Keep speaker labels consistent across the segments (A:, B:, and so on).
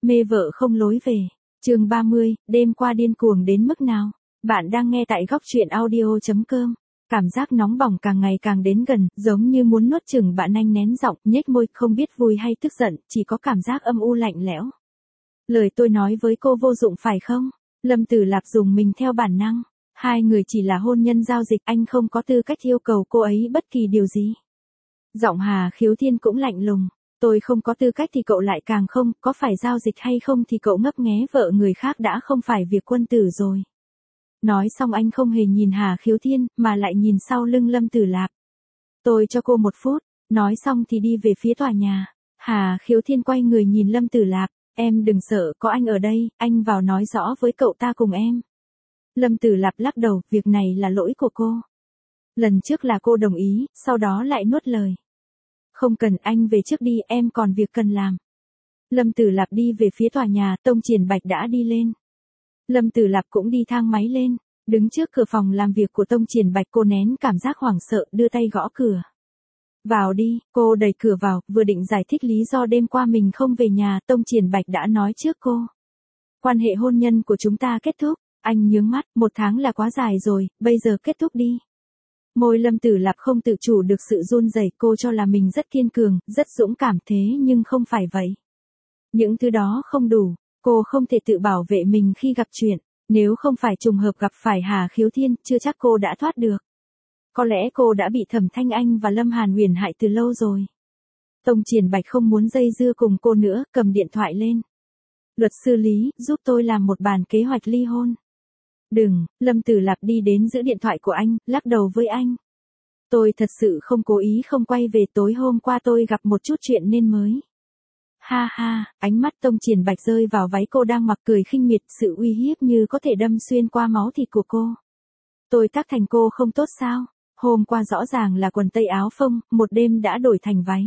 A: Mê vợ không lối về. Chương 30, đêm qua điên cuồng đến mức nào? Bạn đang nghe tại góc truyện audio.com. Cảm giác nóng bỏng càng ngày càng đến gần, giống như muốn nuốt chửng bạn. Anh nén giọng, nhếch môi, không biết vui hay tức giận, chỉ có cảm giác âm u lạnh lẽo. Lời tôi nói với cô vô dụng phải không? Lâm Tử Lạp dùng mình theo bản năng. Hai người chỉ là hôn nhân giao dịch, anh không có tư cách yêu cầu cô ấy bất kỳ điều gì. Giọng Hà Khiếu Thiên cũng lạnh lùng. Tôi không có tư cách thì cậu lại càng không, có phải giao dịch hay không thì cậu ngấp nghé vợ người khác đã không phải việc quân tử rồi. Nói xong anh không hề nhìn Hà Khiếu Thiên, mà lại nhìn sau lưng Lâm Tử Lạp. Tôi cho cô 1 phút, nói xong thì đi về phía tòa nhà. Hà Khiếu Thiên quay người nhìn Lâm Tử Lạp, em đừng sợ, có anh ở đây, anh vào nói rõ với cậu ta cùng em. Lâm Tử Lạp lắc đầu, việc này là lỗi của cô. Lần trước là cô đồng ý, sau đó lại nuốt lời. Không cần, anh về trước đi, em còn việc cần làm. Lâm Tử Lạp đi về phía tòa nhà, Tông Triển Bạch đã đi lên. Lâm Tử Lạp cũng đi thang máy lên, đứng trước cửa phòng làm việc của Tông Triển Bạch, cô nén cảm giác hoảng sợ, đưa tay gõ cửa. Vào đi, cô đẩy cửa vào, vừa định giải thích lý do đêm qua mình không về nhà, Tông Triển Bạch đã nói trước cô. Quan hệ hôn nhân của chúng ta kết thúc, anh nhướng mắt, 1 tháng là quá dài rồi, bây giờ kết thúc đi. Môi Lâm Tử Lạp không tự chủ được sự run rẩy, cô cho là mình rất kiên cường, rất dũng cảm, thế nhưng không phải vậy. Những thứ đó không đủ, cô không thể tự bảo vệ mình khi gặp chuyện, nếu không phải trùng hợp gặp phải Hà Khiếu Thiên, chưa chắc cô đã thoát được. Có lẽ cô đã bị Thẩm Thanh Anh và Lâm Hàn Huyền hại từ lâu rồi. Tông Triển Bạch không muốn dây dưa cùng cô nữa, cầm điện thoại lên. Luật sư Lý, giúp tôi làm một bản kế hoạch ly hôn. Đừng, Lâm Tử Lạp đi đến giữ điện thoại của anh, lắc đầu với anh. Tôi thật sự không cố ý không quay về, tối hôm qua tôi gặp một chút chuyện nên mới. Ha ha, ánh mắt Tông Triển Bạch rơi vào váy cô đang mặc, cười khinh miệt, sự uy hiếp như có thể đâm xuyên qua máu thịt của cô. Tôi tác thành cô không tốt sao? Hôm qua rõ ràng là quần tây áo phông, một đêm đã đổi thành váy.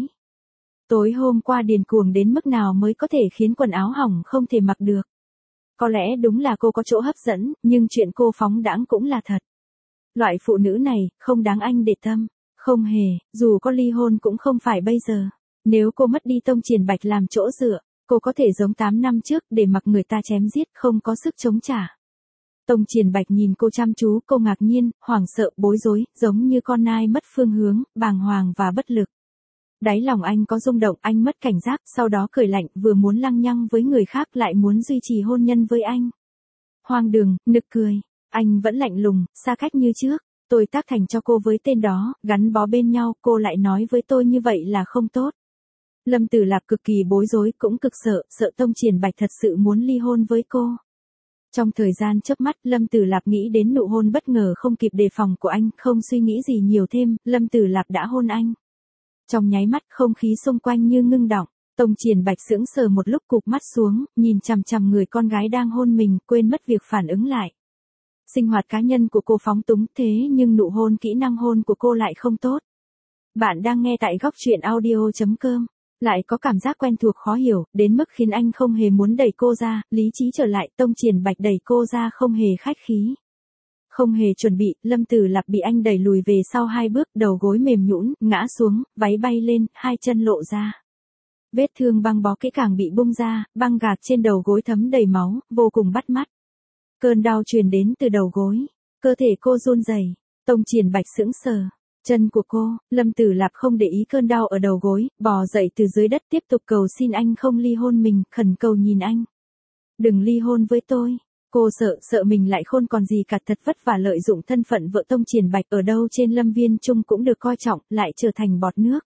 A: Tối hôm qua điên cuồng đến mức nào mới có thể khiến quần áo hỏng không thể mặc được. Có lẽ đúng là cô có chỗ hấp dẫn, nhưng chuyện cô phóng đãng cũng là thật. Loại phụ nữ này, không đáng anh để tâm. Không hề, dù có ly hôn cũng không phải bây giờ. Nếu cô mất đi Tông Triển Bạch làm chỗ dựa, cô có thể giống 8 năm trước để mặc người ta chém giết, không có sức chống trả. Tông Triển Bạch nhìn cô chăm chú, cô ngạc nhiên, hoảng sợ, bối rối, giống như con nai mất phương hướng, bàng hoàng và bất lực. Đáy lòng anh có rung động, anh mất cảnh giác, sau đó cười lạnh, vừa muốn lăng nhăng với người khác lại muốn duy trì hôn nhân với anh. Hoang đường, nực cười, anh vẫn lạnh lùng, xa cách như trước. Tôi tác thành cho cô với tên đó, gắn bó bên nhau, cô lại nói với tôi như vậy là không tốt. Lâm Tử Lạp cực kỳ bối rối, cũng cực sợ Tông Triển Bạch thật sự muốn ly hôn với cô. Trong thời gian chớp mắt, Lâm Tử Lạp nghĩ đến nụ hôn bất ngờ không kịp đề phòng của anh, không suy nghĩ gì nhiều thêm, Lâm Tử Lạp đã hôn anh. Trong nháy mắt, không khí xung quanh như ngưng đọng. Tông Triển Bạch sững sờ một lúc, cụp mắt xuống, nhìn chằm chằm người con gái đang hôn mình, quên mất việc phản ứng lại. Sinh hoạt cá nhân của cô phóng túng, thế nhưng nụ hôn, kỹ năng hôn của cô lại không tốt. Bạn đang nghe tại góc truyện audio.com. Lại có cảm giác quen thuộc khó hiểu, đến mức khiến anh không hề muốn đẩy cô ra, lý trí trở lại, Tông Triển Bạch đẩy cô ra không hề khách khí. Không hề chuẩn bị, Lâm Tử Lạp bị anh đẩy lùi về sau 2 bước, đầu gối mềm nhũn, ngã xuống, váy bay lên, 2 chân lộ ra. Vết thương băng bó kỹ càng bị bung ra, băng gạc trên đầu gối thấm đầy máu, vô cùng bắt mắt. Cơn đau truyền đến từ đầu gối, cơ thể cô run rẩy. Tông Triển Bạch sững sờ. Chân của cô, Lâm Tử Lạp không để ý cơn đau ở đầu gối, bò dậy từ dưới đất, tiếp tục cầu xin anh không ly hôn mình, khẩn cầu nhìn anh. Đừng ly hôn với tôi. Cô sợ mình lại khôn còn gì cả, thật vất vả lợi dụng thân phận vợ Tông Triển Bạch ở đâu trên Lâm Viên Trung cũng được coi trọng, lại trở thành bọt nước.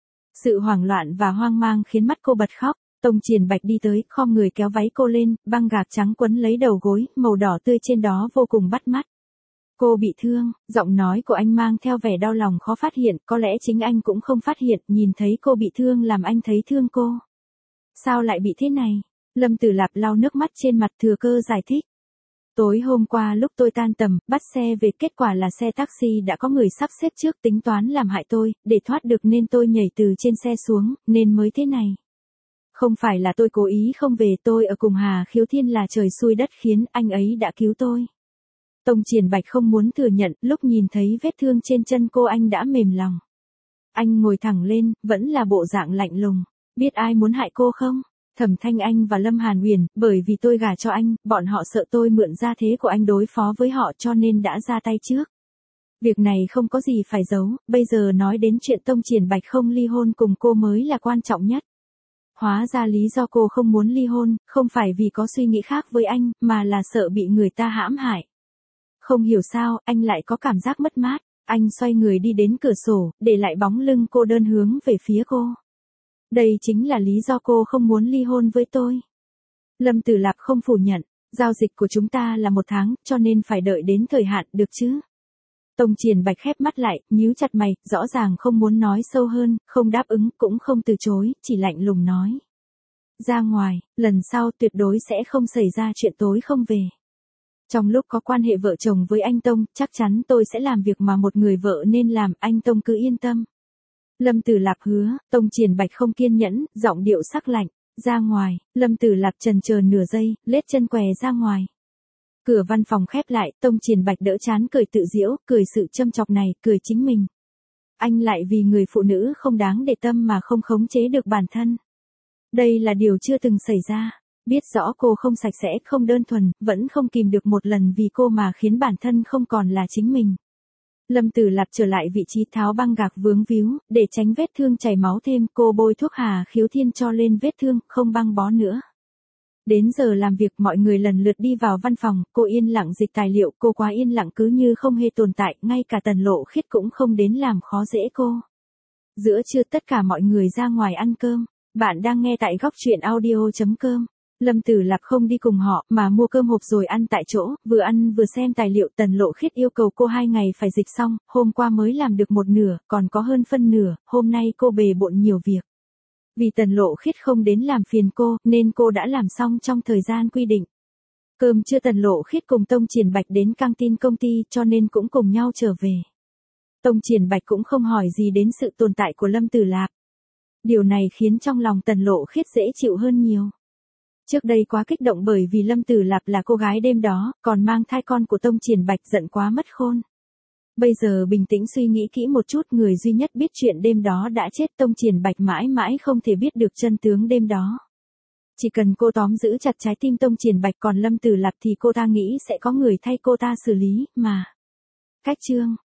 A: Sự hoảng loạn và hoang mang khiến mắt cô bật khóc. Tông Triển Bạch đi tới, khom người kéo váy cô lên, băng gạc trắng quấn lấy đầu gối, màu đỏ tươi trên đó vô cùng bắt mắt. Cô bị thương, giọng nói của anh mang theo vẻ đau lòng khó phát hiện, có lẽ chính anh cũng không phát hiện, nhìn thấy cô bị thương làm anh thấy thương cô. Sao lại bị thế này? Lâm Tử Lạp lau nước mắt trên mặt, thừa cơ giải thích. Tối hôm qua lúc tôi tan tầm, bắt xe về, kết quả là xe taxi đã có người sắp xếp trước, tính toán làm hại tôi, để thoát được nên tôi nhảy từ trên xe xuống, nên mới thế này. Không phải là tôi cố ý không về, tôi ở cùng Hà Khiếu Thiên là trời xui đất khiến, anh ấy đã cứu tôi. Tông Triển Bạch không muốn thừa nhận, lúc nhìn thấy vết thương trên chân cô anh đã mềm lòng. Anh ngồi thẳng lên, vẫn là bộ dạng lạnh lùng. Biết ai muốn hại cô không? Thẩm Thanh Anh và Lâm Hàn Uyển, bởi vì tôi gả cho anh, bọn họ sợ tôi mượn gia thế của anh đối phó với họ cho nên đã ra tay trước. Việc này không có gì phải giấu, bây giờ nói đến chuyện Tông Triển Bạch không ly hôn cùng cô mới là quan trọng nhất. Hóa ra lý do cô không muốn ly hôn, không phải vì có suy nghĩ khác với anh, mà là sợ bị người ta hãm hại. Không hiểu sao, anh lại có cảm giác mất mát. Anh xoay người đi đến cửa sổ, để lại bóng lưng cô đơn hướng về phía cô. Đây chính là lý do cô không muốn ly hôn với tôi. Lâm Tử Lạp không phủ nhận, giao dịch của chúng ta là 1 tháng, cho nên phải đợi đến thời hạn được chứ. Tông Triển Bạch khép mắt lại, nhíu chặt mày, rõ ràng không muốn nói sâu hơn, không đáp ứng, cũng không từ chối, chỉ lạnh lùng nói. Ra ngoài, lần sau tuyệt đối sẽ không xảy ra chuyện tối không về. Trong lúc có quan hệ vợ chồng với anh Tông, chắc chắn tôi sẽ làm việc mà một người vợ nên làm, anh Tông cứ yên tâm. Lâm Tử Lạp hứa. Tông Triển Bạch không kiên nhẫn, giọng điệu sắc lạnh. Ra ngoài. Lâm Tử Lạp chần chờ nửa giây, lết chân què ra ngoài. Cửa văn phòng khép lại, Tông Triển Bạch đỡ chán cười tự giễu, cười sự châm chọc này, cười chính mình. Anh lại vì người phụ nữ không đáng để tâm mà không khống chế được bản thân. Đây là điều chưa từng xảy ra. Biết rõ cô không sạch sẽ, không đơn thuần, vẫn không kìm được một lần vì cô mà khiến bản thân không còn là chính mình. Lâm Tử Lạp trở lại vị trí tháo băng gạc vướng víu, để tránh vết thương chảy máu thêm, cô bôi thuốc Hà Khiếu Thiên cho lên vết thương, không băng bó nữa. Đến giờ làm việc mọi người lần lượt đi vào văn phòng, cô yên lặng dịch tài liệu, cô quá yên lặng cứ như không hề tồn tại, ngay cả Tần Lộ Khiết cũng không đến làm khó dễ cô. Giữa trưa tất cả mọi người ra ngoài ăn cơm, bạn đang nghe tại góc truyện audio.com. Lâm Tử Lạp không đi cùng họ, mà mua cơm hộp rồi ăn tại chỗ, vừa ăn vừa xem tài liệu. Tần Lộ Khiết yêu cầu cô 2 ngày phải dịch xong, hôm qua mới làm được 1/2, còn có hơn phân nửa, hôm nay cô bề bộn nhiều việc. Vì Tần Lộ Khiết không đến làm phiền cô, nên cô đã làm xong trong thời gian quy định. Cơm trưa Tần Lộ Khiết cùng Tông Triển Bạch đến căng tin công ty cho nên cũng cùng nhau trở về. Tông Triển Bạch cũng không hỏi gì đến sự tồn tại của Lâm Tử Lạp. Điều này khiến trong lòng Tần Lộ Khiết dễ chịu hơn nhiều. Trước đây quá kích động bởi vì Lâm Tử Lạp là cô gái đêm đó, còn mang thai con của Tông Triển Bạch, giận quá mất khôn. Bây giờ bình tĩnh suy nghĩ kỹ một chút, người duy nhất biết chuyện đêm đó đã chết, Tông Triển Bạch mãi mãi không thể biết được chân tướng đêm đó. Chỉ cần cô tóm giữ chặt trái tim Tông Triển Bạch, còn Lâm Tử Lạp thì cô ta nghĩ sẽ có người thay cô ta xử lý, mà. Cách chương